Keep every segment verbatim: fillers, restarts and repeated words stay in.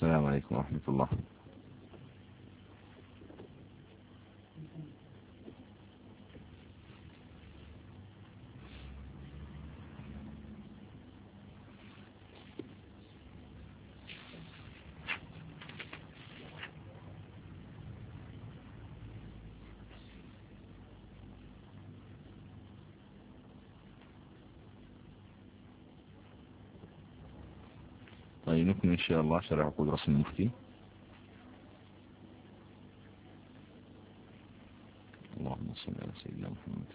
السلام عليكم ورحمة الله. طيب نكمل إن شاء الله شرح عقود رسم المفتي. اللهم صل على سيدنا محمد.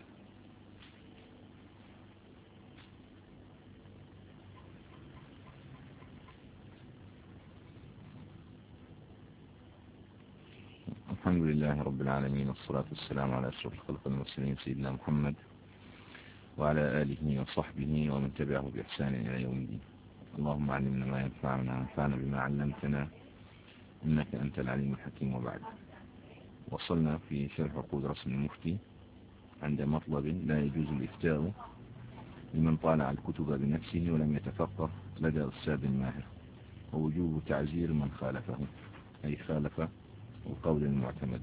الحمد لله رب العالمين، والصلاة والسلام على أشرف الخلق المرسلين سيدنا محمد وعلى آله وصحبه ومن تبعه بإحسان إلى يوم الدين. اللهم علمنا ما ينفعنا وانفعنا بما علمتنا إنك أنت العليم الحكيم. وبعد، وصلنا في شرح عقود رسم المفتي عند مطلب: لا يجوز الإفتاء لمن طالع الكتب بنفسه ولم يتفقه لدى أستاذ ماهر، ووجوب تعزير من خالفه، أي خالف القول المعتمد.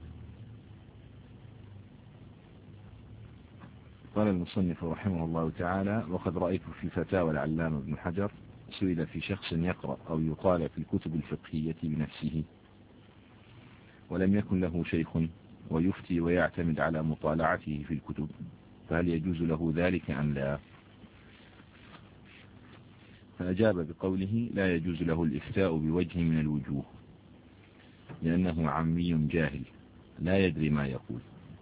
قال المصنف رحمه الله تعالى: وقد رأيت في فتاوى العلامة ابن حجر سئل في شخص يقرأ أو يطالع في الكتب الفقهية بنفسه ولم يكن له شيخ ويفتي ويعتمد على مطالعته في الكتب، فهل يجوز له ذلك أم لا؟ فأجاب بقوله: لا يجوز له الإفتاء بوجه من الوجوه، لأنه عمي جاهل لا يدري ما يقول.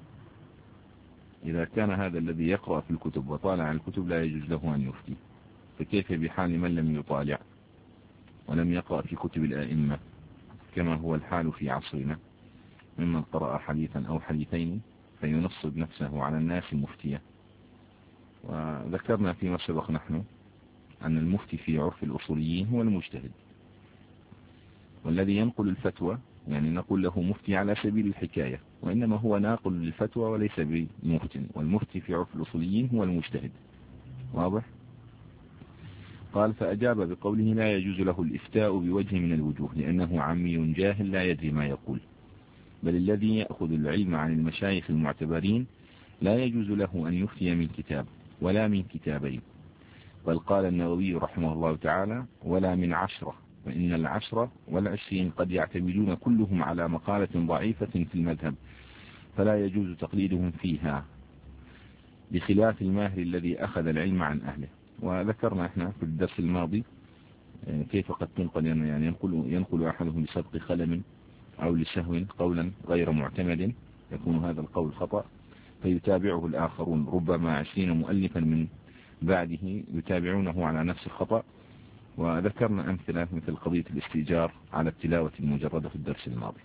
إذا كان هذا الذي يقرأ في الكتب وطالع الكتب لا يجوز له أن يفتي، فكيف بحال من لم يطالع ولم يقرأ في كتب الآئمة كما هو الحال في عصرنا، ممن قرأ حديثا أو حديثين فينصب نفسه على الناس مفتيا؟ وذكرنا فيما سبق نحن أن المفتي في عرف الأصوليين هو المجتهد، والذي ينقل الفتوى يعني نقول له مفتي على سبيل الحكاية، وإنما هو ناقل للفتوى وليس بمفتي، والمفتي في عرف الأصوليين هو المجتهد. واضح؟ قال: فأجاب بقوله: لا يجوز له الإفتاء بوجه من الوجوه، لأنه عمي جاهل لا يدري ما يقول، بل الذي يأخذ العلم عن المشايخ المعتبرين لا يجوز له أن يفتي من كتاب ولا من كتابين، بل قال النووي رحمه الله تعالى: ولا من عشرة، وإن العشرة والعشرين قد يعتمدون كلهم على مقالة ضعيفة في المذهب، فلا يجوز تقليدهم فيها، بخلاف الماهر الذي أخذ العلم عن أهله. وذكرنا احنا في الدرس الماضي كيف قد تنقل يعني ينقل, ينقل أحدهم لسبق خلم أو لسهو قولا غير معتمد، يكون هذا القول خطأ، فيتابعه الآخرون ربما عشرين مؤلفا من بعده يتابعونه على نفس الخطأ. وذكرنا أمثلة مثل قضية الاستئجار على التلاوة المجردة في الدرس الماضي.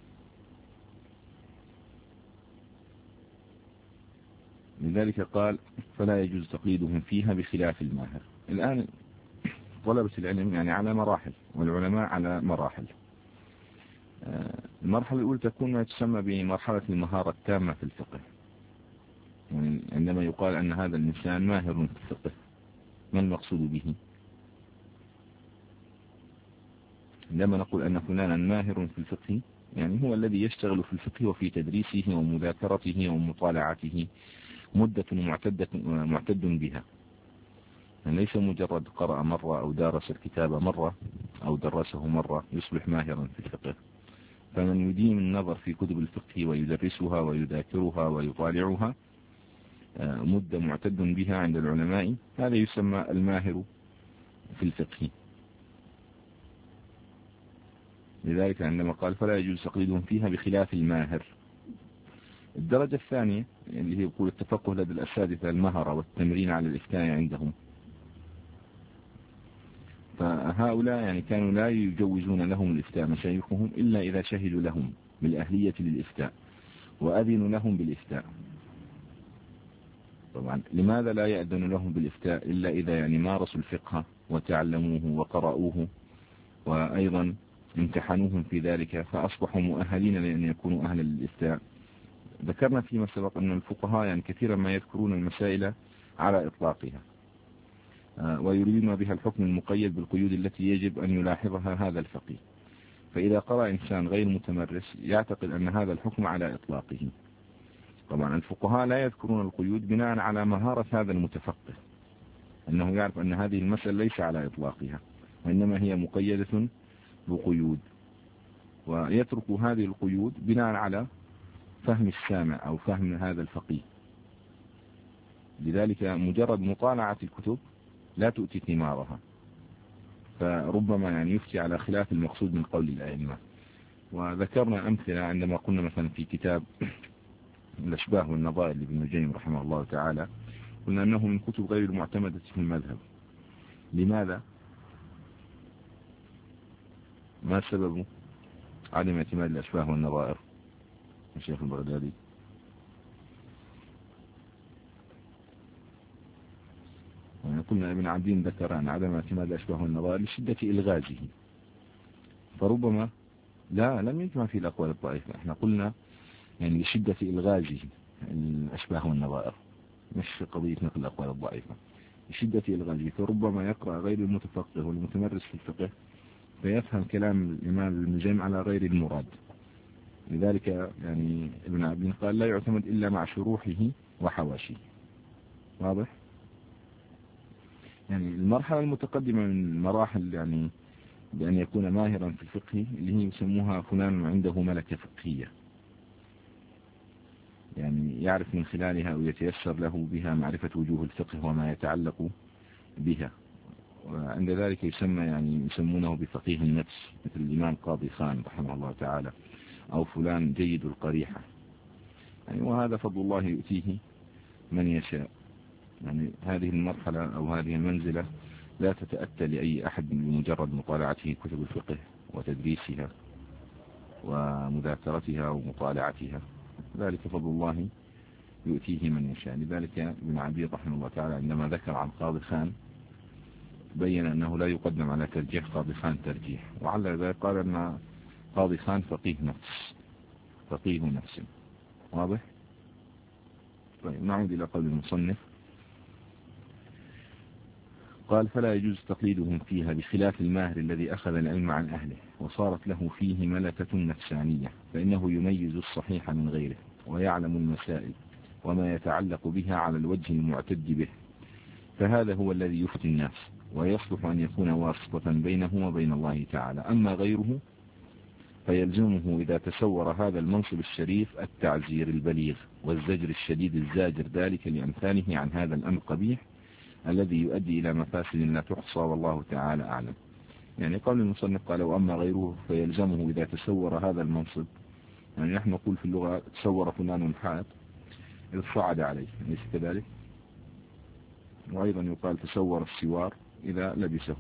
لذلك قال: فلا يجوز تقليدهم فيها بخلاف الماهر. الآن طلبة العلم يعني على مراحل، والعلماء على مراحل. المرحلة الأولى تكون ما تسمى بمرحلة المهارة التامة في الفقه، يعني عندما يقال أن هذا الإنسان ماهر في الفقه، ما المقصود به؟ عندما نقول أن فلانا ماهر في الفقه يعني هو الذي يشتغل في الفقه وفي تدريسه ومذاكرته ومطالعته مدة معتدة معتد بها، يعني ليس مجرد قرأ مرة أو دارس الكتاب مرة أو درسه مرة يصبح ماهرا في الفقه. فمن يديم النظر في كتب الفقه ويدرسها ويذاكرها ويطالعها مدة معتد بها عند العلماء، هذا يسمى الماهر في الفقه. لذلك عندما قال: فلا يجوز تقليدهم فيها بخلاف الماهر. الدرجة الثانية اللي هي يقول التفقه لدى الأساتذة، المهرة والتمرين على الإفتاء عندهم، فهؤلاء يعني كانوا لا يجوزون لهم الإفتاء مشايخهم إلا إذا شهدوا لهم بالأهلية للإفتاء وأذنوا لهم بالإفتاء. طبعا لماذا لا يأذن لهم بالإفتاء إلا إذا يعني مارسوا الفقه وتعلموه وقرأوه وأيضا امتحنوهم في ذلك فأصبحوا مؤهلين لأن يكونوا أهلا للإفتاء. ذكرنا فيما سبق أن الفقهاء يعني كثيرا ما يذكرون المسائل على إطلاقها ويريدون بها الحكم المقيد بالقيود التي يجب أن يلاحظها هذا الفقيه. فإذا قرأ إنسان غير متمرس يعتقد أن هذا الحكم على إطلاقه. طبعا الفقهاء لا يذكرون القيود بناء على مهارة هذا المتفقه، أنه يعرف أن هذه المسألة ليس على إطلاقها وإنما هي مقيدة بقيود، ويترك هذه القيود بناء على فهم السامع أو فهم هذا الفقيه. لذلك مجرد مطالعة الكتب لا تؤتي ثمارها، فربما يعني يفتي على خلاف المقصود من قول الأئمة. وذكرنا أمثلة عندما قلنا مثلا في كتاب الأشباه والنظائر لابن الجيم رحمه الله تعالى، قلنا أنه من كتب غير المعتمدة في المذهب. لماذا؟ ما سبب عدم اعتماد الأشباه والنظائر الشيخ البغدادي؟ يعني قلنا ابن عبدين ذكر أن عدم اعتماد الأشباه والنظائر لشدة إلغازه، فربما لا لم يجمع في الأقوال الضعيفة. احنا قلنا يعني لشدة إلغازه الأشباه والنظائر، مش قضية نقل الأقوال الضعيفة، لشدة إلغازه. فربما يقرأ غير المتفقه والمتمرس في الفقه فيفهم كلام الإمام ابن الجيم على غير المراد. لذلك يعني ابن عبدين قال لا يعتمد إلا مع شروحه وحواشيه. واضح؟ يعني المرحلة المتقدمة من مراحل يعني بأن يكون ماهرا في الفقه اللي هي يسموها فلان عنده ملكة فقهية، يعني يعرف من خلالها أو يتيسر له بها معرفة وجوه الفقه وما يتعلق بها، وعند ذلك يسمى يعني يسمونه بفقيه النفس، مثل الإمام قاضي خان رحمه الله تعالى، أو فلان جيد القريحة يعني. وهذا فضل الله يؤتيه من يشاء. يعني هذه المرحلة أو هذه المنزلة لا تتأتى لأي أحد بمجرد مطالعته كتب الفقه وتدريسها ومذاكرتها ومطالعتها، ذلك فضل الله يؤتيه من يشاء. لذلك ابن عبيد رحمه الله تعالى عندما ذكر عن قاضي خان بين أنه لا يقدم على ترجيح قاضي خان ترجيح، وعلى ذلك قال أن قاضي خان فقيه نفس، فقيه نفس. واضح؟ طيب نعود إلى قول المصنف. قال فلا يجوز تقليدهم فيها بخلاف الماهر الذي أخذ العلم عن أهله وصارت له فيه ملكة نفسانية، فإنه يميز الصحيح من غيره ويعلم المسائل وما يتعلق بها على الوجه المعتد به، فهذا هو الذي يفتي الناس ويصلح أن يكون واسطة بينه وبين الله تعالى. أما غيره فيلزمه إذا تسور هذا المنصب الشريف التعزير البليغ والزجر الشديد الزاجر، ذلك لأمثاله عن هذا الأمر القبيح الذي يؤدي إلى مفاسد لا تحصى، والله تعالى أعلم. يعني قول المصنف قال وأما غيره فيلزمه إذا تسور هذا المنصب، يعني نحن نقول في اللغة تسور فلان الحاد إذ صعد عليه، ليس كذلك؟ وأيضا يقال تسور السوار إذا لبسه،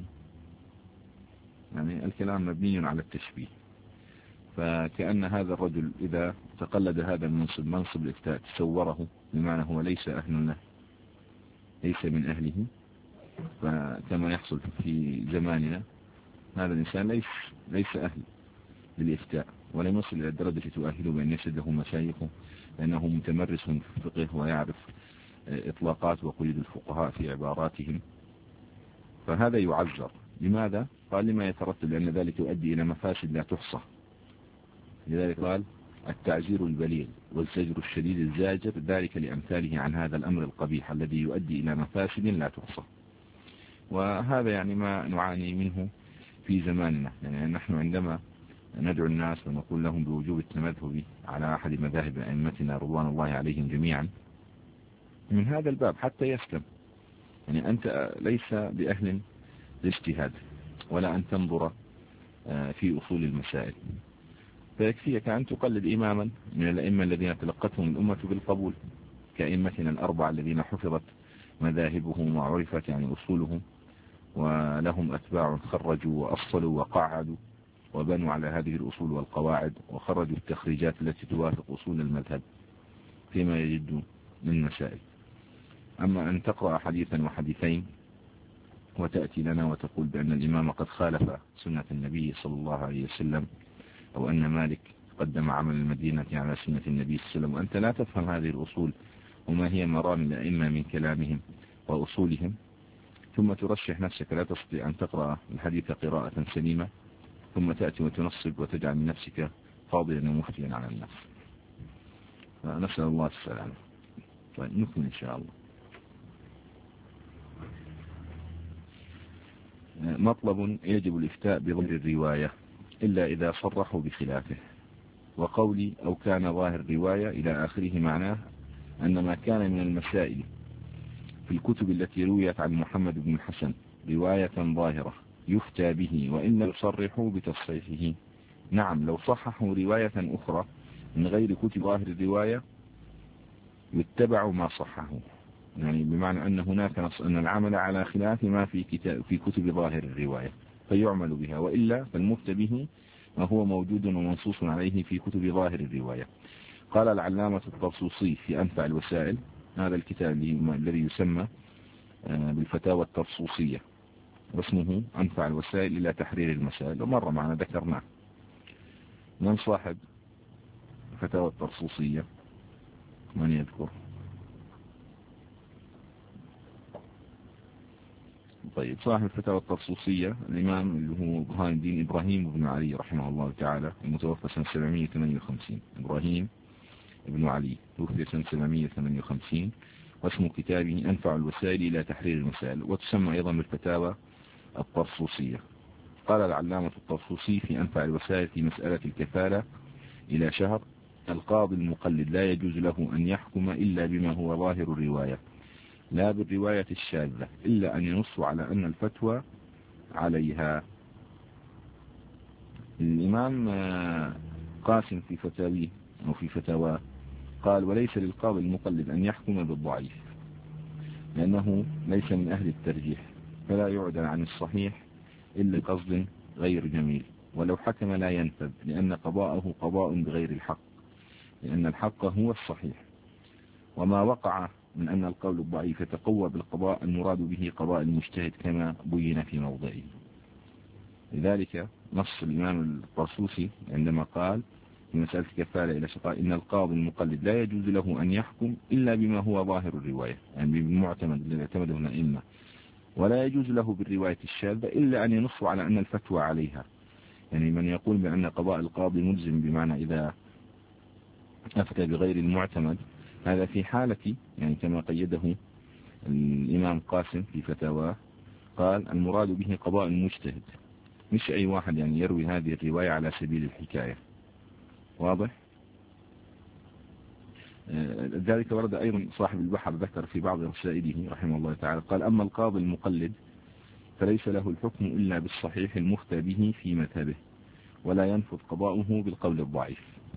يعني الكلام مبني على التشبيه. فكأن هذا الرجل إذا تقلد هذا المنصب منصب الإفتاء تسوره، بمعنى هو ليس أهل له، ليس من أهله. فكما يحصل في زماننا هذا الإنسان ليس ليس أهل للإفتاء، ولم يصل إلى الدرجة تؤهله بأن يشهده مشايخه لأنه متمرس في الفقه ويعرف إطلاقات وقيود الفقهاء في عباراتهم، فهذا يعذر. لماذا؟ قال لما يترتب، لأن ذلك يؤدي إلى مفاسد لا تحصى. لذلك قال التعزير البليغ والزجر الشديد الزاجر، ذلك لأمثاله عن هذا الأمر القبيح الذي يؤدي إلى مفاسد لا تحصى. وهذا يعني ما نعاني منه في زماننا. يعني نحن عندما ندعو الناس ونقول لهم بوجوب التمذهب على أحد مذاهب أئمتنا رضوان الله عليهم جميعا من هذا الباب حتى يسلم، يعني أنت ليس بأهل للاجتهاد ولا أن تنظر في أصول المسائل، فيكفيك أن تقلد إماما من الأئمة الذين تلقتهم الأمة بالقبول كأئمتنا الأربعة الذين حفظت مذاهبهم وعرفت يعني أصولهم، ولهم أتباع خرجوا وأصلوا وقعدوا وبنوا على هذه الأصول والقواعد وخرجوا التخريجات التي توافق أصول المذهب فيما يجد من مسائل. أما أن تقرأ حديثا وحديثين وتأتي لنا وتقول بأن الإمام قد خالف سنة النبي صلى الله عليه وسلم، أو أن مالك قدم عمل المدينة على سنة النبي صلى الله عليه وسلم، وأنت لا تفهم هذه الأصول وما هي مرام الأئمة من كلامهم وأصولهم، ثم ترشح نفسك لا تستطيع أن تقرأ الحديث قراءة سليمة، ثم تأتي وتنصب وتجعل من نفسك فاضلا ومفتيا على الناس. فنسأل الله السلامة. طيب نكمل إن شاء الله. مطلب: يجب الإفتاء بظاهر الرواية إلا إذا صرحوا بخلافه. وقولي أو كان ظاهر الرواية إلى آخره معناه أن ما كان من المسائل في الكتب التي رويت عن محمد بن الحسن رواية ظاهرة يفتى به وإن يصرحوا بتصحيحه. نعم، لو صححوا رواية أخرى من غير كتب ظاهر الرواية يتبع ما صححوا، يعني بمعنى أن هناك نص أن العمل على خلاف ما في كتاب في كتب ظاهر الرواية فيعمل بها، وإلا فالمفتى به ما هو موجود ومنصوص عليه في كتب ظاهر الرواية. قال العلامة الطرسوسي في أنفع الوسائل، هذا الكتاب الذي يسمى بالفتاوى الطرسوسية واسمه أنفع الوسائل إلى تحرير المسائل، ومر معنا ذكرناه. من صاحب فتاوى الطرسوسية؟ من يذكر؟ طيب، صاحب الفتاوى الطرسوسية الإمام اللي هو برهان الدين إبراهيم بن علي رحمه الله تعالى، المتوفى سنة سبعمائة وثمانية وخمسين. إبراهيم بن علي توفي سنة سبعمائة وثمانية وخمسين، واسم كتابه أنفع الوسائل إلى تحرير المسائل، وتسمى أيضا بالفتاوى الطرسوسية. قال العلامة الطرسوسي في أنفع الوسائل في مسألة الكفالة إلى شهر: القاضي المقلد لا يجوز له أن يحكم إلا بما هو ظاهر الرواية لا بالرواية الشاذة، إلا أن ينص على أن الفتوى عليها. الإمام قاسم في فتاويه أو في فتاواه قال: وليس للقاضي المقلد أن يحكم بالضعيف لأنه ليس من أهل الترجيح، فلا يعدل عن الصحيح إلا قصد غير جميل، ولو حكم لا ينفذ لأن قضاءه قضاء بغير الحق، لأن الحق هو الصحيح. وما وقع من أن القول الضعيف يتقوى بالقضاء المراد به قضاء المجتهد كما بين في موضعه. لذلك نص الإمام الطرسوسي عندما قال في مسألة الكفالة إلى شقاء: إن القاضي المقلد لا يجوز له أن يحكم إلا بما هو ظاهر الرواية، يعني بالمعتمد الذي اعتمده الأئمة، ولا يجوز له بالرواية الشاذة إلا أن ينص على أن الفتوى عليها. يعني من يقول بأن قضاء القاضي ملزم بمعنى إذا أفتى بغير المعتمد، هذا في حالة يعني كما قيده الإمام قاسم في فتاواه، قال: المراد به قضاء المجتهد، مش أي واحد يعني يروي هذه الرواية على سبيل الحكاية. واضح؟ ذلك ورد أيضا صاحب البحر ذكر في بعض رسائله رحمه الله تعالى، قال: أما القاضي المقلد فليس له الحكم إلا بالصحيح المفتى به في مذهبه، ولا ينفذ قضاؤه بالقول الضعيف.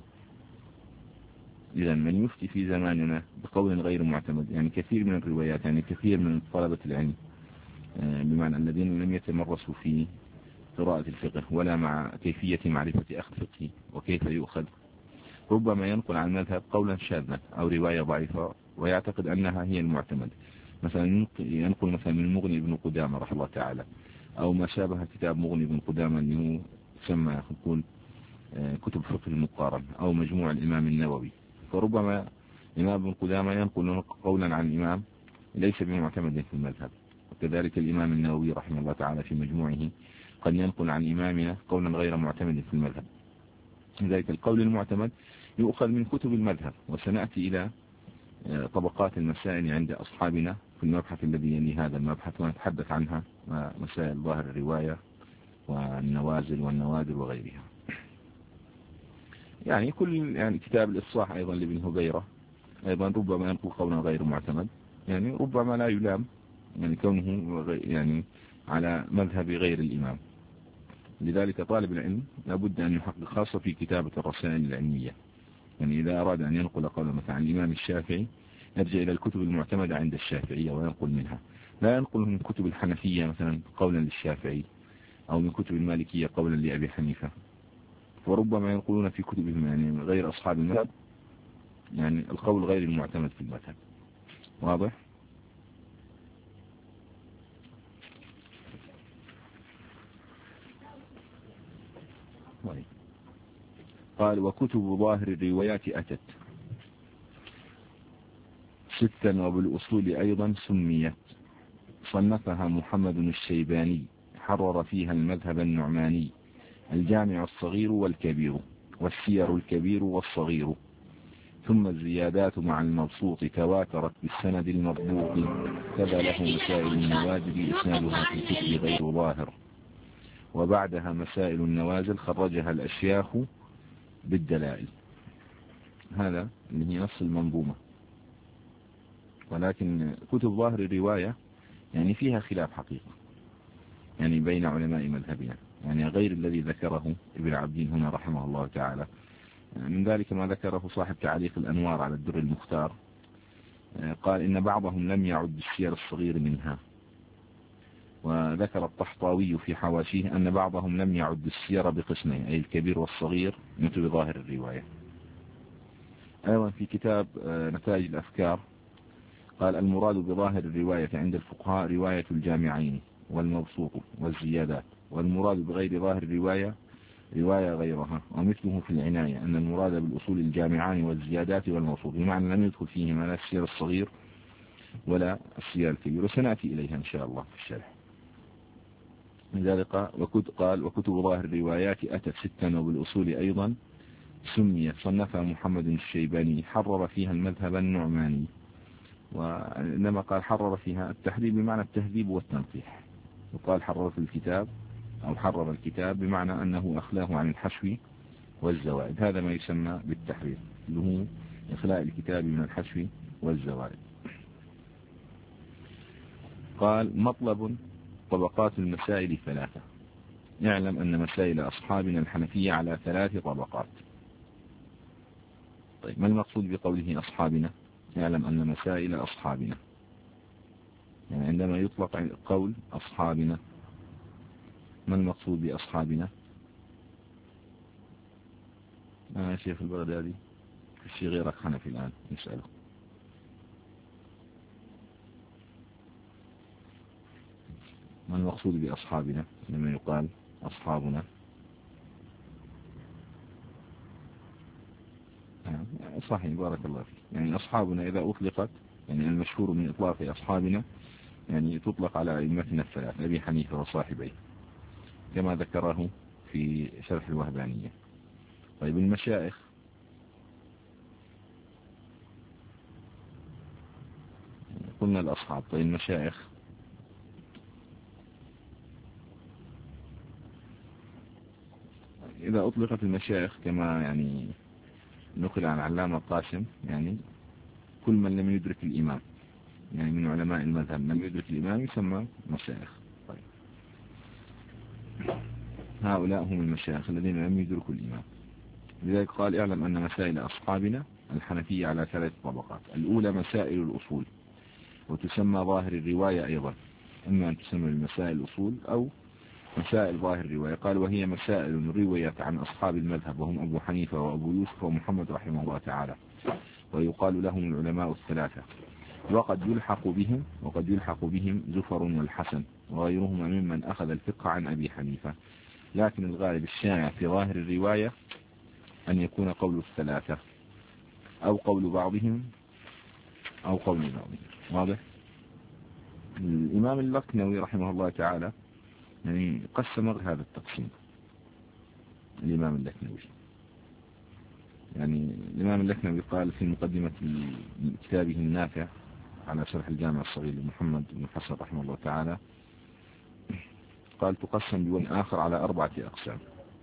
إذا من يفتي في زماننا بقول غير معتمد، يعني كثير من الروايات، يعني كثير من طلبة العلم بمعنى الذين لم يتمرسوا في قراءة الفقه ولا مع كيفية معرفة أخذ فقه وكيف يؤخذ، ربما ينقل عن مذهب قولا شاذا أو رواية ضعيفة ويعتقد أنها هي المعتمد. مثلا ينقل مثلا من مغني بن قدامة رحمه الله تعالى، أو ما شابه كتاب مغني بن قدامة اللي يسمى يقول كتب فقه المقارن، أو مجموع الإمام النووي. فربما الإمام ابن قدامة ينقل قولا عن الإمام ليس بمعتمد في المذهب، وكذلك الإمام النووي رحمه الله تعالى في مجموعه قد ينقل عن إمامنا قولا غير معتمد في المذهب. لذلك القول المعتمد يؤخذ من كتب المذهب، وسنأتي إلى طبقات المسائل عند أصحابنا في المبحث الذي يلي هذا المبحث ونتحدث عنها، مسائل ظاهر الرواية والنوازل والنوادر وغيرها. يعني كل يعني كتاب الإفصاح أيضا لابن هبيرة أيضا ربما ينقل قولا غير معتمد، يعني ربما لا يلام يعني كونه يعني على مذهب غير الإمام. لذلك طالب العلم لابد أن يحقق خاصة في كتابة الرسائل العلمية، يعني إذا أراد أن ينقل قولا مثلا عن الإمام الشافعي يرجع إلى الكتب المعتمدة عند الشافعية وينقل منها، لا ينقل من كتب الحنفية مثلا قولا للشافعي أو من كتب المالكية قولا لأبي حنيفة، وربما ينقلون في كتبهم يعني غير أصحاب المذهب يعني القول غير المعتمد في المذهب. واضح؟ قال: وكتب ظاهر الروايات أتت ستا وبالأصول أيضا سميت، صنفها محمد الشيباني حرر فيها المذهب النعماني، الجامع الصغير والكبير، والسير الكبير والصغير. ثم الزيادات مع المبسوط تواترت بالسند المضبوط، كذا له مسائل النوازل إسنادها في الكتب غير ظاهر. وبعدها مسائل النوازل خرجها الأشياخ بالدلائل. هذا اللي هي نص المنظومة. ولكن كتب ظاهر الرواية يعني فيها خلاف حقيقة، يعني بين علماء مذهبنا، يعني غير الذي ذكره ابن عبدين هنا رحمه الله تعالى. من ذلك ما ذكره صاحب تعليق الأنوار على الدر المختار، قال إن بعضهم لم يعد السير الصغير منها. وذكر الطحطاوي في حواشيه أن بعضهم لم يعد السير بقسمين، أي الكبير والصغير، مثل ظاهر الرواية. أيضا في كتاب نتائج الأفكار قال المراد بظاهر الرواية عند الفقهاء رواية الجامعين والمبسوط والزيادات، والمراد بغير ظاهر الرواية رواية غيرها. ومثله في العناية أن المراد بالأصول الجامعان والزيادات والمبسوط، بمعنى لم يدخل فيهما لا السير الصغير ولا السير الكبير، وسنأتي إليها إن شاء الله في الشرح. لذلك وكتب قال وكتب ظاهر الروايات أتت ستا، وبالأصول أيضا سميت، صنفها محمد الشيباني، حرر فيها المذهب النعماني. وإنما قال حرر فيها التحرير بمعنى التهذيب والتنقيح، وقال حرر في الكتاب أو حرر الكتاب بمعنى أنه أخلاه عن الحشو والزوائد. هذا ما يسمى بالتحرير، اللي هو إخلاء الكتاب من الحشو والزوائد. قال مطلب طبقات المسائل ثلاثة. يعلم أن مسائل أصحابنا الحنفية على ثلاث طبقات. طيب ما المقصود بقوله أصحابنا؟ يعلم أن مسائل أصحابنا، يعني عندما يطلق قول أصحابنا ما المقصود بأصحابنا؟ آه شيخ البغدادي في الشيء غيرك حنفي الآن نسأله. ما المقصود بأصحابنا لما يقال أصحابنا؟ صحيح بارك الله فيك. يعني أصحابنا إذا أطلقت، يعني المشهور من إطلاق أصحابنا يعني تطلق على أئمتنا الثلاث أبي حنيفة وصاحبيه كما ذكره في شرح الوهبانية. طيب المشايخ قلنا الأصحاب. طيب المشايخ إذا أطلقت المشايخ كما يعني نقل عن علامة القاسم، يعني كل من لم يدرك الإمام، يعني من علماء المذهب لم يدرك الإمام يسمى مشايخ. طيب هؤلاء هم المشايخ الذين لم يدركوا الإمام. لذلك قال اعلم أن مسائل أصحابنا الحنفية على ثلاث طبقات. الأولى مسائل الأصول، وتسمى ظاهر الرواية أيضا، إما أن تسمى المسائل الأصول أو مسائل ظاهر الرواية. قال وهي مسائل رويت عن أصحاب المذهب وهم أبو حنيفة وأبو يوسف ومحمد رحمه الله تعالى، ويقال لهم العلماء الثلاثة. وقد يلحق بهم وقد يلحق بهم زفر والحسن وغيرهما ممن أخذ الفقه عن أبي حنيفة، لكن الغالب الشائع في ظاهر الرواية أن يكون قول الثلاثة أو قول بعضهم أو قول بعضهم. واضح؟ الإمام اللقنوي رحمه الله تعالى يعني قسم هذا التقسيم. الإمام اللقنوي يعني الإمام اللقنوي قال في مقدمة كتابه النافع على شرح الجامع الصغير لمحمد بن حسن رحمه الله تعالى، قال تقسم بوجه آخر على أربعة أقسام.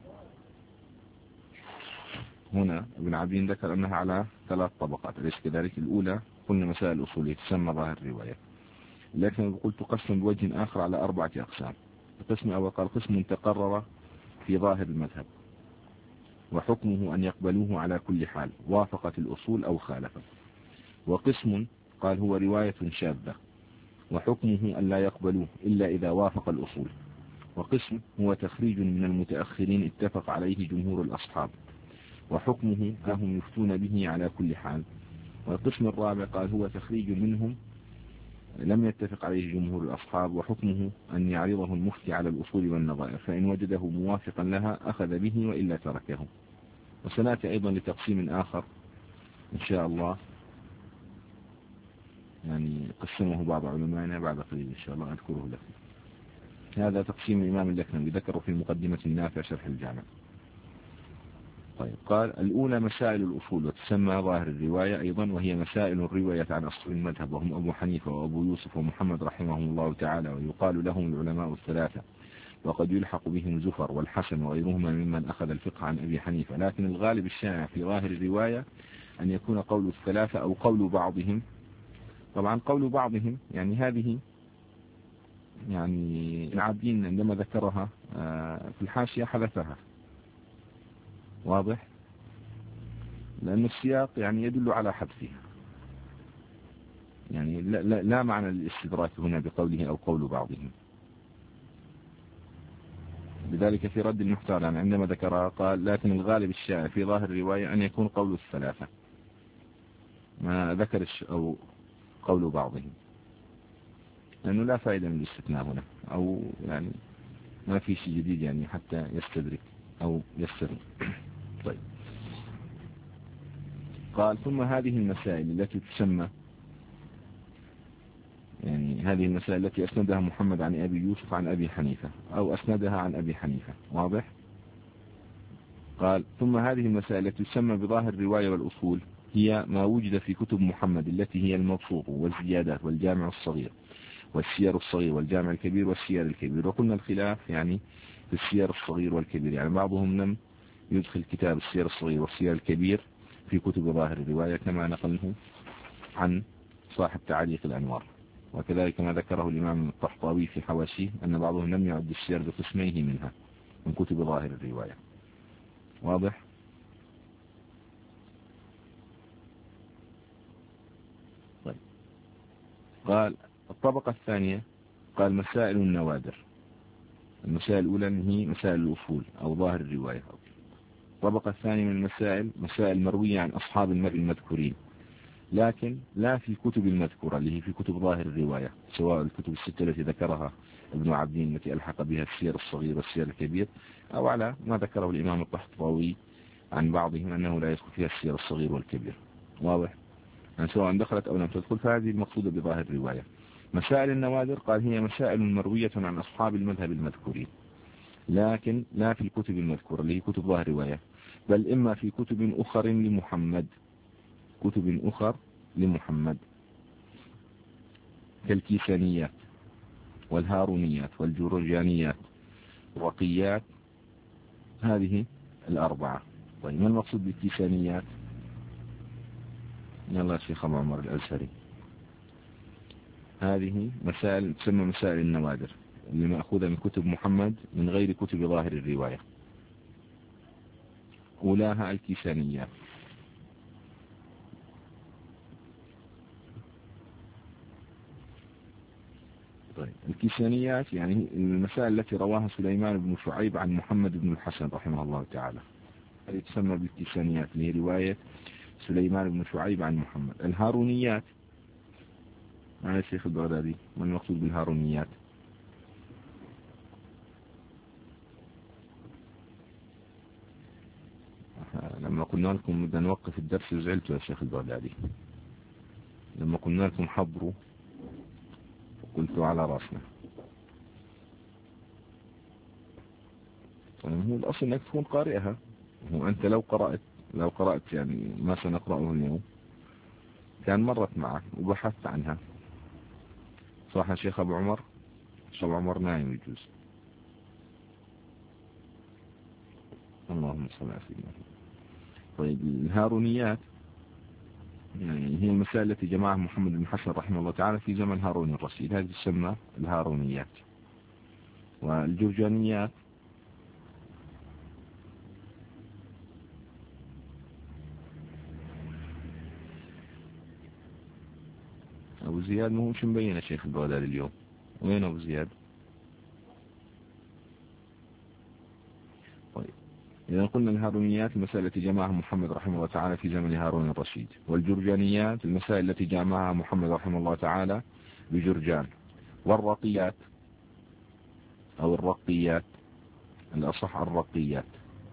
هنا ابن عبدين ذكر أنها على ثلاث طبقات، أليس كذلك؟ الأولى قلنا مسائل أصولية تسمى ظاهر الرواية، لكن يقول تقسم بوجه آخر على أربعة أقسام. القسم الأول قال قسم تقرر في ظاهر المذهب وحكمه أن يقبلوه على كل حال وافقت الأصول أو خالفت. وقسم قال هو رواية شاذة وحكمه أن لا يقبلوه إلا إذا وافق الأصول. وقسم هو تخريج من المتأخرين اتفق عليه جمهور الأصحاب وحكمه لهم يفتون به على كل حال. والقسم الرابع قال هو تخريج منهم لم يتفق عليه جمهور الأصحاب وحكمه أن يعرضه المفتي على الأصول والنظائر، فإن وجده موافقا لها أخذ به وإلا تركه. وسنأتي أيضا لتقسيم آخر إن شاء الله، يعني قسمه بعض علمائنا بعد قليل إن شاء الله أذكره لكم. هذا تقسيم الإمام اللكنوي ذكره في المقدمة النافع شرح الجامع. طيب قال الأولى مسائل الأصول وتسمى ظاهر الرواية أيضا، وهي مسائل الرواية عن أصل المذهب، وهم أبو حنيفة وأبو يوسف ومحمد رحمهم الله تعالى، ويقال لهم العلماء الثلاثة، وقد يلحق بهم زفر والحسن وغيرهما ممن أخذ الفقه عن أبي حنيفة. لكن الغالب الشائع في ظاهر الرواية أن يكون قول الثلاثة أو قول بعضهم. طبعا قول بعضهم يعني هذه يعني العابدين عندما ذكرها في الحاشية حذفها، واضح، لأن السياق يعني يدل على حذفها، يعني لا, لا, لا معنى للاستدراك هنا بقوله أو قول بعضهم. لذلك في رد المحتال عندما ذكرها قال لكن الغالب الشائع في ظاهر الرواية أن يكون قول الثلاثة، ما ذكر أو قول بعضهم، لأنه لا فائدة من الاستثناء هنا، أو يعني ما في شيء جديد يعني حتى يستدرك أو يستدرك. طيب قال ثم هذه المسائل التي تسمى، يعني هذه المسائل التي أسندها محمد عن أبي يوسف عن أبي حنيفة أو أسندها عن أبي حنيفة، واضح. قال ثم هذه المسائل التي تسمى بظاهر الرواية والأصول هي ما وجد في كتب محمد التي هي المبسوط والزيادات والجامع الصغير والسير الصغير والجامع الكبير والسير الكبير. وقلنا الخلاف يعني في السير الصغير والكبير، يعني بعضهم لم يدخل كتاب السير الصغير والسير الكبير في كتب ظاهر الرواية كما نقلناه عن صاحب تعليق الأنوار، وكذلك ما ذكره الإمام الطحطاوي في حواشيه أن بعضهم لم يعد السير بقسميه منها من كتب ظاهر الرواية، واضح. طيب قال الطبقة الثانية قال مسائل النوادر. المسائل الأولى هي مسائل الأصول أو ظاهر الرواية. الطبقة الثانية من المسائل مسائل مروية عن أصحاب المرء المذكورين، لكن لا في الكتب المذكورة اللي هي في كتب ظاهر الرواية، سواء الكتب الستة التي ذكرها ابن عبدين التي ألحق بها السير الصغير والسير الكبير، أو على ما ذكره الإمام الطحطاوي عن بعضهم أنه لا يدخل فيها السير الصغير والكبير، واضح، يعني سواء دخلت أو لم تدخل، فهذه المقصودة بظاهر الرواية. مسائل النوادر قال هي مسائل مروية عن أصحاب المذهب المذكورين، لكن لا في الكتب المذكورة اللي هي كتب ظاهر الرواية، بل إما في كتب أخر لمحمد، كتب أخر لمحمد كالكيسانيات والهارونيات والجورجانيات والرقيات، هذه الأربعة. طيب ما المقصود بالكيسانيات؟ يلا شيخ أبو عمر الأزهري. هذه مسائل تسمى مسائل النوادر اللي مأخوذة من كتب محمد من غير كتب ظاهر الرواية. أولاها الكيسانيات. طيب الكيسانيات يعني المسائل التي رواها سليمان بن شعيب عن محمد بن الحسن رحمه الله تعالى، هذه تسمى بالكيسانيات اللي هي رواية سليمان بن شعيب عن محمد. الهارونيات معنا الشيخ البغدادي، ما المقصود بالهارونيات؟ لما قلنا لكم بدنا نوقف الدرس زعلتوا يا شيخ البغدادي، لما قلنا لكم حضروا قلتوا على راسنا. طيب هو الأصل أنك تكون قارئها، هو أنت لو قرأت لو قرأت يعني ما سنقرأه اليوم كان مرت معك وبحثت عنها، صح يا شيخ أبو عمر؟ شيخ أبو عمر نايم يجوز. اللهم صل على سيدنا. طيب الهارونيات يعني هي المسائل التي جمعها محمد بن حسن رحمه الله تعالى في زمن هارون الرشيد، هذه تسمى الهارونيات. والجرجانيات أبو زياد ما هو مش مبين يا شيخ البغدادي اليوم، وين أبو زياد؟ طيب إذا قلنا الهارونيات المسائل التي جمعها محمد رحمه الله تعالى في زمن هارون الرشيد، والجرجانيات المسائل التي جمعها محمد رحمه الله تعالى بجرجان، والرقيات أو الرقيات الأصح الرقيات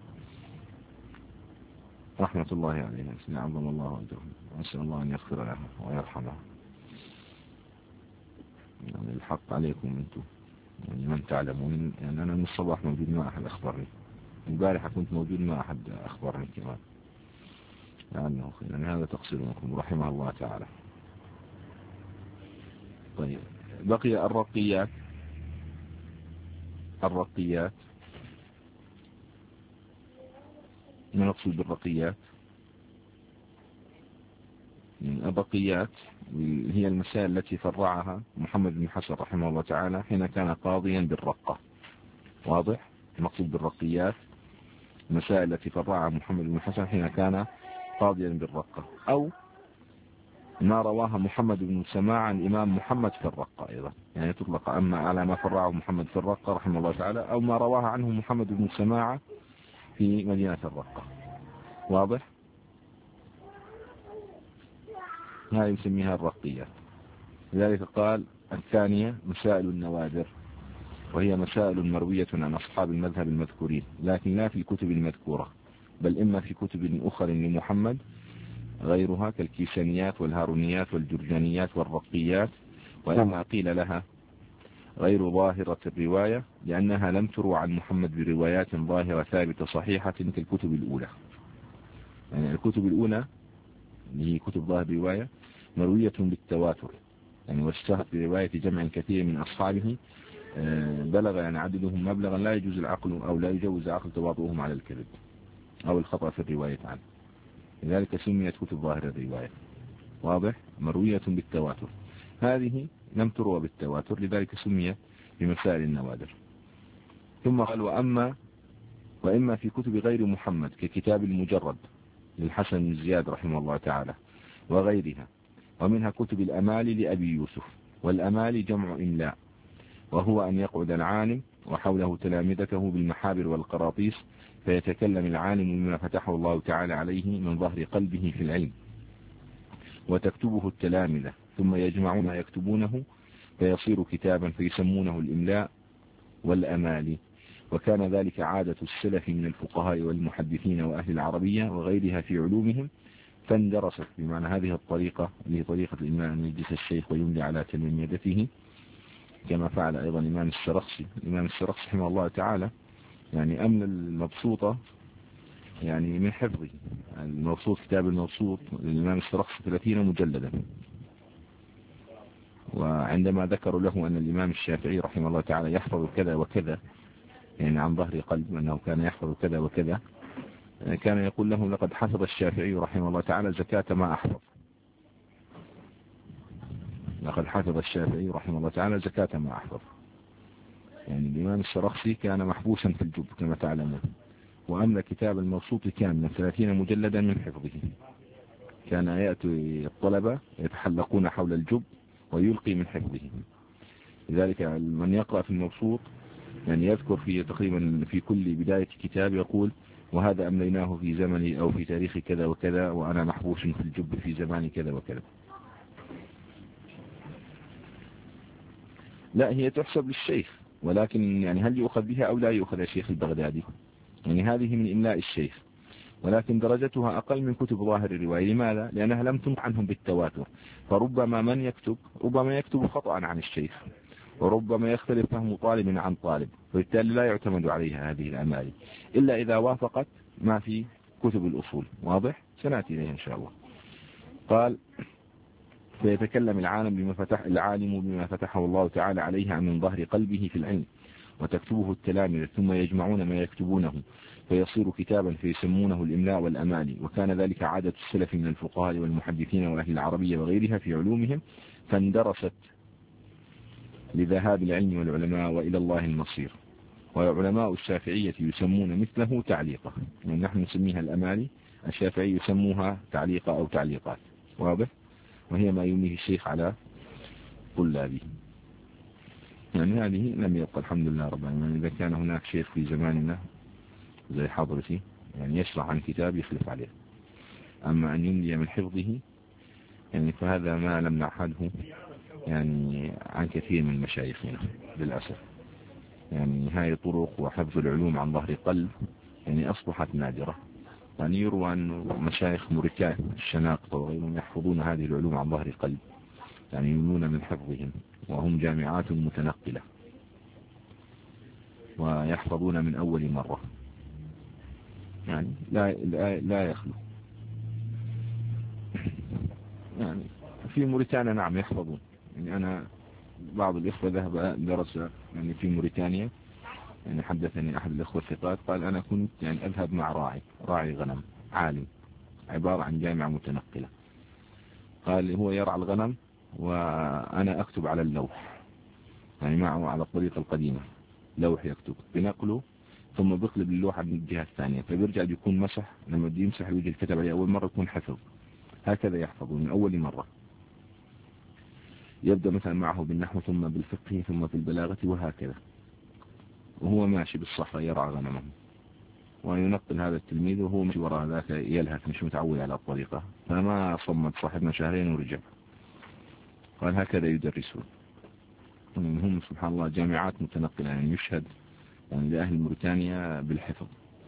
رحمة الله عليها، عظم الله أجرهم وأسأل الله أن يغفر لها ويرحمها. يعني الحق عليكم أنتم يعني من تعلمون، يعني أنا من الصباح موجود ما أحد أخبرني، البارحة كنت موجود ما أحد أخبرني كمان، لأنه يعني هذا تقصير منكم رحمه الله تعالى. طيب بقي الرقيات. الرقيات ما نقصد بالرقيات؟ الرقيات هي المسائل التي فرعها محمد بن حسن رحمه الله تعالى حين كان قاضيا بالرقة. واضح؟ المقصود بالرقيات المسائل التي فرعها محمد بن حسن حين كان قاضيا بالرقة، أو ما رواها محمد بن سماع عن الإمام محمد في الرقة أيضا، يعني تطلق أما على ما فرعه محمد في الرقة رحمه الله تعالى، أو ما رواها عنه محمد بن سماع في مدينة الرقة. واضح؟ هذه يسميها الرقية. لذلك قال الثانية مسائل النوادر، وهي مسائل مروية عن أصحاب المذهب المذكورين، لكن لا في الكتب المذكورة، بل إما في كتب أخر لمحمد غيرها كالكيسانيات والهارونيات والجرجانيات والرقيات، وإما قيل لها غير ظاهرة الرواية لأنها لم تروى عن محمد بروايات ظاهرة ثابتة صحيحة كالكتب الأولى. يعني الكتب الأولى اللي هي كتب ظاهر الرواية مروية بالتواتر، يعني واشتهرت برواية جمع كثير من أصحابه بلغ يعني عددهم مبلغا لا يجوز العقل أو لا يجوز عقل تواطؤهم على الكذب أو الخطأ في الرواية عنه، لذلك سميت كتب ظاهر الرواية. واضح؟ مروية بالتواتر. هذه لم تروى بالتواتر لذلك سميت بمسائل النوادر. ثم قال وأما وإما في كتب غير محمد ككتاب المجرد للحسن بن زياد رحمه الله تعالى وغيرها، ومنها كتب الأمالي لأبي يوسف. والأمالي جمع إملاء، وهو أن يقعد العالم وحوله تلامذته بالمحابر والقراطيس فيتكلم العالم بما فتحه الله تعالى عليه من ظهر قلبه في العلم، وتكتبه التلامذة ثم يجمعون ما يكتبونه فيصير كتابا فيسمونه الإملاء والأمالي. وكان ذلك عادة السلف من الفقهاء والمحدثين وأهل العربية وغيرها في علومهم، فاندرست بمعنى هذه الطريقة اللي هي طريقة الإملاء أن يجلس الشيخ ويملي على تلميذته كما فعل أيضا الإمام السرخسي. الإمام السرخسي رحمه الله تعالى يعني أمل المبسوطة يعني من حفظه. المبسوط كتاب المبسوط للإمام السرخسي ثلاثين مجلدا، وعندما ذكروا له أن الإمام الشافعي رحمه الله تعالى يحفظ كذا وكذا يعني عن ظهر قلب أنه كان يحفظ كذا وكذا، كان يقول لهم لقد حفظ الشافعي رحمه الله تعالى زكاة ما أحفظ. لقد حفظ الشافعي رحمه الله تعالى زكاة ما أحفظ. يعني الإمام السرخسي كان محبوسا في الجب كما تعلمون، وأمل كتاب المبسوط كاملا ثلاثين مجلدا من حفظه. كان يأتي الطلبة يتحلقون حول الجب ويلقي من حفظه. لذلك من يقرأ في المبسوط يعني يذكر في تقريبا في كل بداية كتاب يقول وهذا أمليناه في زمني أو في تاريخ كذا وكذا وأنا محبوس في الجب في زمان كذا وكذا. لا هي تحسب للشيخ، ولكن يعني هل يؤخذ بها أو لا يؤخذ الشيخ البغدادي؟ يعني هذه من إملاء الشيخ، ولكن درجتها أقل من كتب ظاهر الرواية. لماذا؟ لأنها لم تنقل عنهم بالتواتر، فربما من يكتب ربما يكتب خطأ عن الشيخ، وربما يختلف فهم طالب عن طالب، وبالتالي لا يعتمد عليها هذه الأمالي إلا إذا وافقت ما في كتب الأصول. واضح؟ سنأتي إليه إن شاء الله. قال فيتكلم العالم بما فتح العالم بما فتحه الله تعالى عليه من ظهر قلبه في العلم، وتكتبه التلامذة ثم يجمعون ما يكتبونه فيصير كتابا فيسمونه الإملاء والأمالي. وكان ذلك عادة السلف من الفقهاء والمحدثين وأهل العربية وغيرها في علومهم، فاندرست لذهاب العلم والعلماء وإلى الله المصير. وعلماء الشافعية يسمون مثله تعليقة، يعني نحن نسميها الأمالي، الشافعي يسموها تعليقة أو تعليقات. واضح؟ وهي ما يمنيه الشيخ على طلابه. يعني هذه لم يبقى الحمد لله رب العالمين. إذا كان هناك شيخ في زماننا زي حضرتي يعني يشرح عن كتاب يخلف عليه، أما أن يملي من حفظه يعني فهذا ما لم نعهده يعني عن كثير من مشايخنا للأسف. يعني هاي طرق وحفظ العلوم عن ظهر قلب يعني أصبحت نادرة. يعني يروى أن مشايخ موريتانيا الشناقطة وغيرهم يحفظون هذه العلوم عن ظهر قلب، يعني يمنون من حفظهم، وهم جامعات متنقلة. ويحفظون من أول مرة، يعني لا لا, لا يخلو. يعني في موريتانيا نعم يحفظون. يعني أنا بعض الإخوة ذهب درس يعني في موريتانيا، يعني حدثني أحد الإخوة الثقات قال أنا كنت يعني أذهب مع راعي راعي غنم عالم، عبارة عن جامعة متنقلة. قال هو يرعى الغنم وأنا أكتب على اللوح، يعني معه على الطريقة القديمة لوح يكتب بنقله، ثم بقلب اللوحة من الجهة الثانية، فبيرجع يكون مسح، لما بدي يمسح ويجي الكتب عليه أول مرة يكون حفظ. هكذا يحفظ من أول مرة، يبدأ مثلا معه بالنحو ثم بالفقه ثم في البلاغة وهكذا، وهو ماشي بالصحراء يرعى غنمه، وينقل هذا التلميذ وهو مش وراء ذاك يلهث مش متعود على الطريقة، فما صمت صاحبنا شهرين ورجع. قال هكذا يدرسون. هم سبحان الله جامعات متنقلة، يعني يشهد يعني لأهل موريتانيا بالحفظ.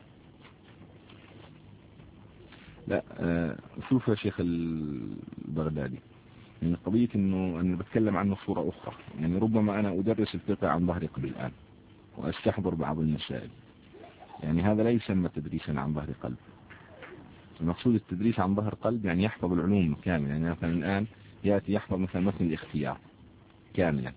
لا شوف يا شيخ البغدادي، يعني قضية انه انا بتكلم عنه صورة اخرى، يعني ربما انا ادرس الفقه عن ظهر قلب الان واستحضر بعض المسائل، يعني هذا لا يسمى تدريسا عن ظهر قلب. المقصود التدريس عن ظهر قلب يعني يحفظ العلوم كاملة، يعني مثلا الان يأتي يحفظ مثلا متن الاختيار كاملا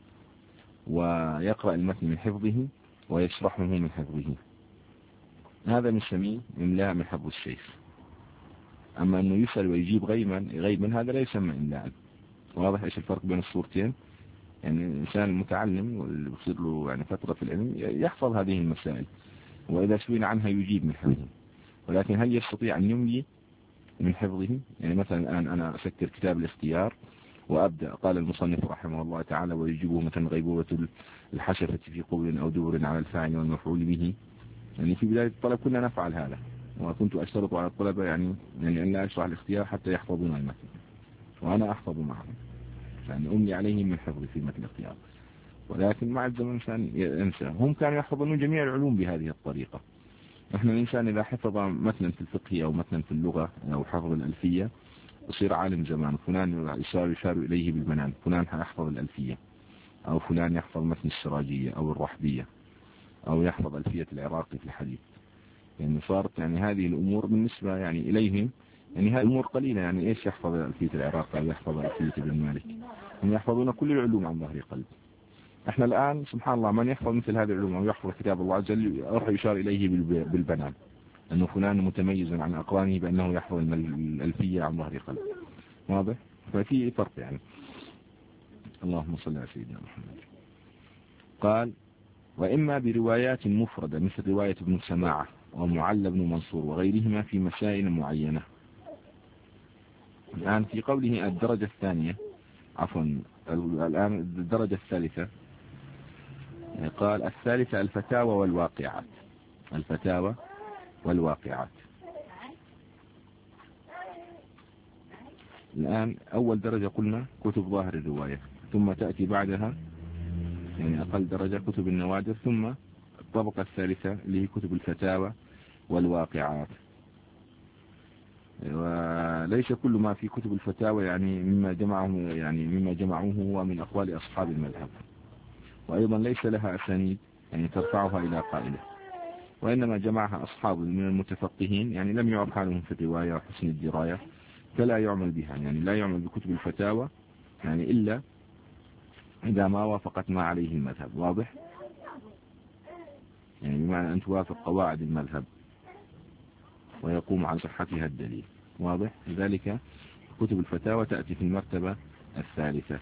ويقرأ المتن من حفظه ويشرحه من حفظه، هذا نسميه إملاء من حفظ الشيخ. أما أنه يسأل ويجيب غيبا غيبا هذا لا يسمى إملاء. واضح إيش الفرق بين الصورتين؟ يعني الإنسان المتعلم واللي بصير له يعني فترة في العلم يحفظ هذه المسائل، وإذا سئل عنها يجيب من حفظه، ولكن هل يستطيع أن يملي من حفظه؟ يعني مثلا الآن أنا أسكر كتاب الاختيار وأبدأ، قال المصنف رحمه الله تعالى ويجيبه مثلا غيبوبة الحشفة في قبل أو دبر على الفاعل والمفعول به. يعني في بداية الطلب كنا نفعل هذا، وكنت أشترط على الطلبة يعني يعني أن لا أشرح الاختيار حتى يحفظون المتن، وأنا أحفظ معهم، يعني أملي عليهم من حفظ في متن الاختيار. ولكن مع الزمن الإنسان ينسى. هم كانوا يحفظون جميع العلوم بهذه الطريقة. نحن الإنسان إذا حفظ متنا في الفقه أو متنا في اللغة أو حفظ الألفية يصير عالم زمان. فلان يشار يشار إليه بالبنان، فلان يحفظ الألفية، أو فلان يحفظ متن السراجية أو الرحبية، أو يحفظ ألفية العراقي في الحديث. يعني صارت يعني هذه الأمور بالنسبة يعني إليهم يعني هذه الأمور قليلة. يعني إيش يحفظ ألفية العراقي أو يحفظ ألفية ابن مالك؟ هم يحفظون كل العلوم عن ظهر قلب. احنا الآن سبحان الله من يحفظ مثل هذه العلوم أو يحفظ كتاب الله عز وجل راح يشار إليه بالبنان، أنه فلان متميز عن أقرانه بأنه يحفظ الألفية عن ظهر قلب. واضح؟ ففي فرق يعني. اللهم صل على سيدنا محمد. قال وإما بروايات مفردة مثل رواية ابن سماعة ومعل بن منصور وغيرهما في مسائل معينة. الآن في قوله الدرجة الثانية عفوا الآن الدرجة الثالثة، قال الثالثة الفتاوى والواقعات. الفتاوى والواقعات. الآن أول درجة قلنا كتب ظاهر الرواية، ثم تأتي بعدها يعني أقل درجة كتب النوادر، ثم الطبقة الثالثة اللي هي كتب الفتاوى والواقعات. وليس كل ما في كتب الفتاوى يعني مما جمعه يعني مما جمعوه هو من أقوال أصحاب المذهب، وأيضا ليس لها أسانيد يعني ترفعها إلى قائله، وإنما جمعها أصحاب من المتفقهين يعني لم يعرف حالهم في الرواية وحسن الدراية، فلا يعمل بها. يعني لا يعمل بكتب الفتاوى يعني إلا إذا ما وافقت ما عليه المذهب. واضح؟ يعني بمعنى أن توافق قواعد المذهب ويقوم عن صحتها الدليل. واضح؟ لذلك كتب الفتاوى تأتي في المرتبة الثالثة.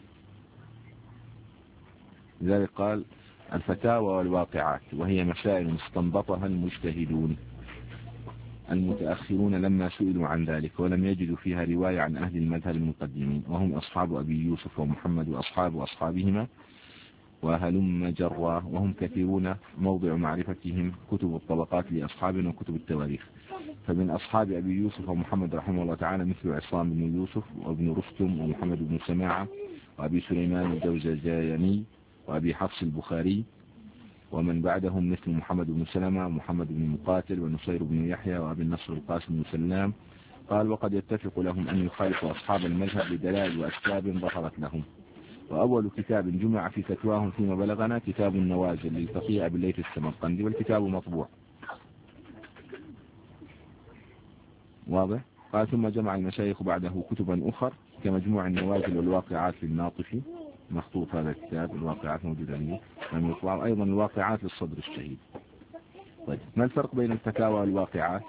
لذلك قال الفتاوى والواقعات، وهي مسائل استنبطها المجتهدون المتأخرون لما سئلوا عن ذلك ولم يجدوا فيها رواية عن أهل المذهب المقدمين، وهم أصحاب أبي يوسف ومحمد وأصحاب وأصحابهما وهلم جرا، وهم كثيرون موضع معرفتهم كتب الطبقات لأصحابنا وكتب التواريخ. فمن أصحاب أبي يوسف ومحمد رحمه الله تعالى مثل عصام بن يوسف وابن رستم ومحمد بن سماعة وأبي سليمان الجوزجاني وأبي حفص البخاري، ومن بعدهم مثل محمد بن سلمة ومحمد بن مقاتل ونصير بن يحيى وأبي النصر القاسم بن سلام. قال وقد يتفق لهم أن يخالفوا أصحاب المذهب بدلائل وأسباب ظهرت لهم، وأول كتاب جمع في فتواهم فيما بلغنا كتاب النوازل للفقيه أبي الليث السمرقندي، والكتاب مطبوع. واضح؟ قال ثم جمع المشايخ بعده كتبا أخر كمجموع النوازل والواقعات للناطفي، مخطوط هذا الكتاب، الواقعات موجودة لي لم يطبع، أيضا الواقعات للصدر الشهيد. طيب ما الفرق بين الفتاوى والواقعات؟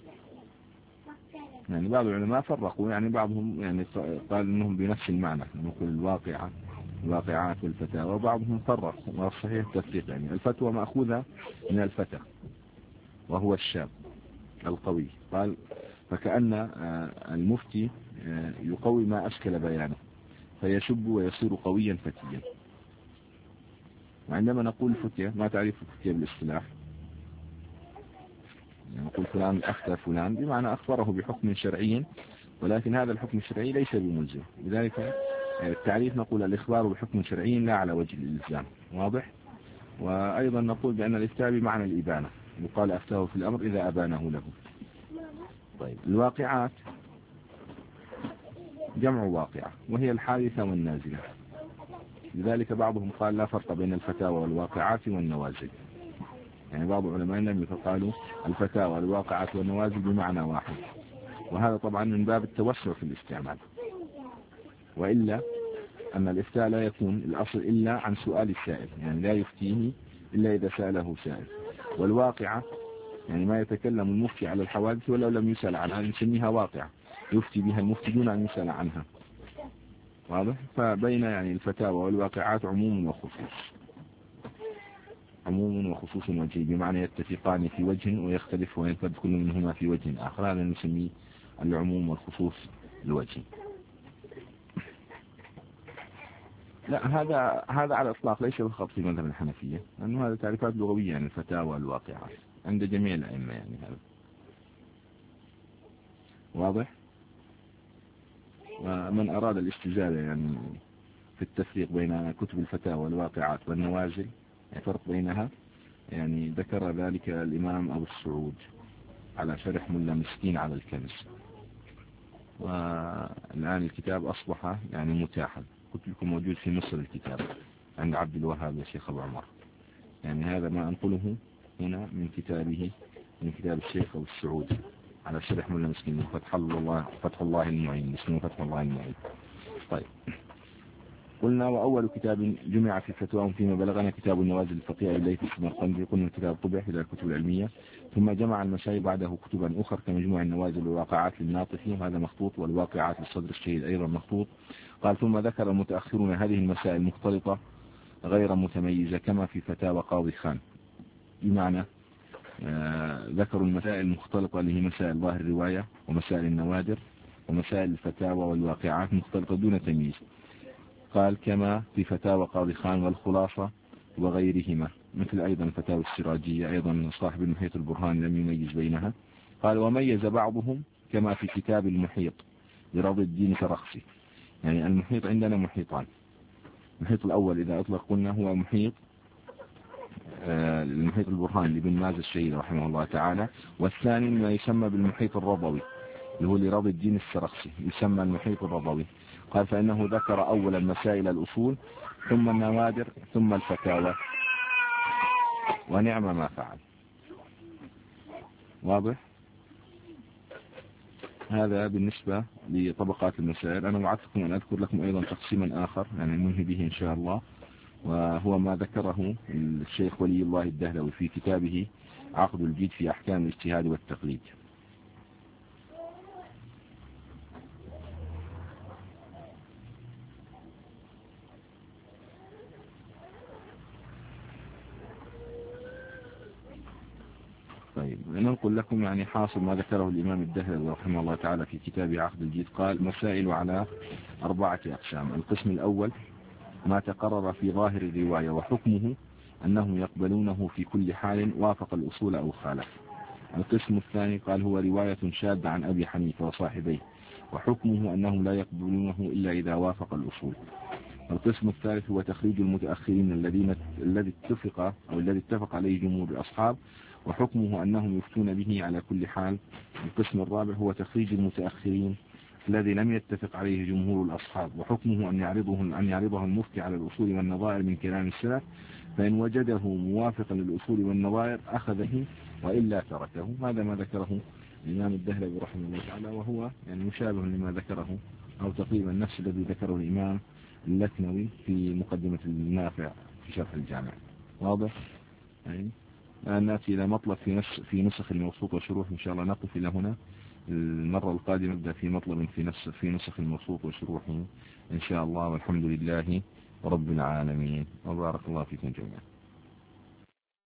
يعني بعض العلماء فرقوا، يعني بعضهم يعني قال انهم بنفس المعنى، نقول الواقعة الواقعات والفتاوى، وبعضهم فرق، والصحيح التفريق. يعني الفتوى مأخوذة من الفتى وهو الشاب القوي، قال فكأن المفتي يقوي ما أشكل بيانه فيشب ويصير قويا فتيا. وعندما نقول فتية، ما تعريف الفتية بالاصطلاح؟ نقول فلان أفتى فلان بمعنى أخبره بحكم شرعي، ولكن هذا الحكم الشرعي ليس بملزم، لذلك التعريف نقول الإخبار بحكم شرعي لا على وجه الإلزام. واضح؟ وأيضا نقول بأن الإفتاء بمعنى الإبانة، يقال أفتاه في الأمر إذا أبانه له. طيب الواقعات جمع واقعة وهي الحادثة والنازلة، لذلك بعضهم قال لا فرق بين الفتاوى والواقعات والنوازل. يعني بعض العلماء لم يقالوا الفتاوى والواقعات والنوازل بمعنى واحد، وهذا طبعا من باب التوسع في الاستعمال، وإلا أن الإفتاء لا يكون الأصل إلا عن سؤال السائل، يعني لا يفتيه إلا إذا سأله سائل. والواقعة يعني ما يتكلم المفتي على الحوادث ولو لم يسأل عنها، نسميها واقعة، يفتي بها المفتي دون أن يسأل عنها. واضح؟ فبين يعني الفتاوى والواقعات عموم وخصوص، عموم وخصوص وجهي، بمعنى يتفقان في وجه ويختلف وينفذ كل منهما في وجه آخر، هذا نسميه العموم والخصوص الوجهي. لا هذا هذا على الإطلاق ليس بالخط في مذهب الحنفية، لأنه هذا تعريفات لغوية يعني الفتاوى والواقعات عند جميع الأئمة، يعني هذا واضح. ومن أراد الاستزادة يعني في التفريق بين كتب الفتاوى والواقعات والنوازل، الفرق بينها، يعني ذكر ذلك الإمام أبو السعود على شرح ملا مسكين على الكنز. والآن الكتاب أصبح يعني متاحا، قلت لكم موجود في مصر الكتاب عند عبد الوهاب يا شيخ أبو عمر. يعني هذا ما أنقله هنا من كتابه، من كتاب الشيخ أبو السعود على شرح ملا مسكين، فتح الله فتح الله المعين، اسمه فتح الله المعين. طيب قلنا وأول كتاب جمع في فتواهم فيما بلغنا كتاب النوازل الفقيه إليه السمرقندي، قلنا الكتاب طبع إلى الكتب العلمية، ثم جمع المشايخ بعده كتبا أخر كمجموع النوازل والواقعات للناطفي، وهذا مخطوط، والواقعات للصدر الشهيد أيضا مخطوط. قال ثم ذكر المتأخرون هذه المسائل مختلطة غير متميزة كما في فتاوى قاضي خان، بمعنى آه ذكروا المسائل المختلطة اللي هي مسائل ظاهر الرواية ومسائل النوادر ومسائل الفتاوى والواقعات مختلطة دون تمييز. قال كما في فتاوى قاضي خان والخلاصة وغيرهما، مثل أيضا فتاوى السراجية، أيضا صاحب المحيط البرهان لم يميز بينها. قال وميز بعضهم كما في كتاب المحيط لرضي الدين السرخسي. يعني المحيط عندنا محيطان، المحيط الأول إذا أطلق قلنا هو محيط آه المحيط البرهان لابن ماز الشهيد رحمه الله تعالى، والثاني ما يسمى بالمحيط الرضوي اللي هو لرضي الدين السرخسي، يسمى المحيط الرضوي. قال فإنه ذكر أولا مسائل الأصول ثم النوادر ثم الفتاوى، ونعم ما فعل. واضح؟ هذا بالنسبة لطبقات المسائل. أنا وعدتكم أن أذكر لكم أيضا تقسيما آخر يعني ننهي به إن شاء الله، وهو ما ذكره الشيخ ولي الله الدهلوي في كتابه عقد الجيد في أحكام الاجتهاد والتقليد. طيب ننقل لكم يعني حاصل ما ذكره الإمام الدهلوي رحمه الله تعالى في كتابه عقد الجيد. قال مسائل على أربعة أقسام. القسم الأول ما تقرر في ظاهر الرواية وحكمه أنهم يقبلونه في كل حال وافق الأصول أو خالف. القسم الثاني قال هو رواية شاذة عن أبي حنيفة وصاحبيه وحكمه أنهم لا يقبلونه إلا إذا وافق الأصول. القسم الثالث هو تخريج المتأخرين الذين الذي اتفق أو الذي اتفق عليه جمهور الأصحاب وحكمه أنهم يفتون به على كل حال. القسم الرابع هو تخريج المتأخرين الذي لم يتفق عليه جمهور الأصحاب، وحكمه أن يعرضه أن يعرضه المفتي على الأصول والنظائر من كلام السلف، فإن وجده موافقا للأصول والنظائر أخذه وإلا تركه. هذا ما ذكره الإمام الدهلوي رحمه الله تعالى، وهو يعني مشابه لما ذكره أو تقريبا نفس الذي ذكره الإمام اللكنوي في مقدمة النافع في شرح الجامع. واضح؟ يعني نأتي إلى مطلب في نفس في نسخ الموثوق وشروح إن شاء الله. نقف إلى هنا. المرة القادمة نبدأ في مطلب في نفس في نسخ الموثوق وشروحه إن شاء الله، والحمد لله رب العالمين، وبارك الله فيكم جميعا.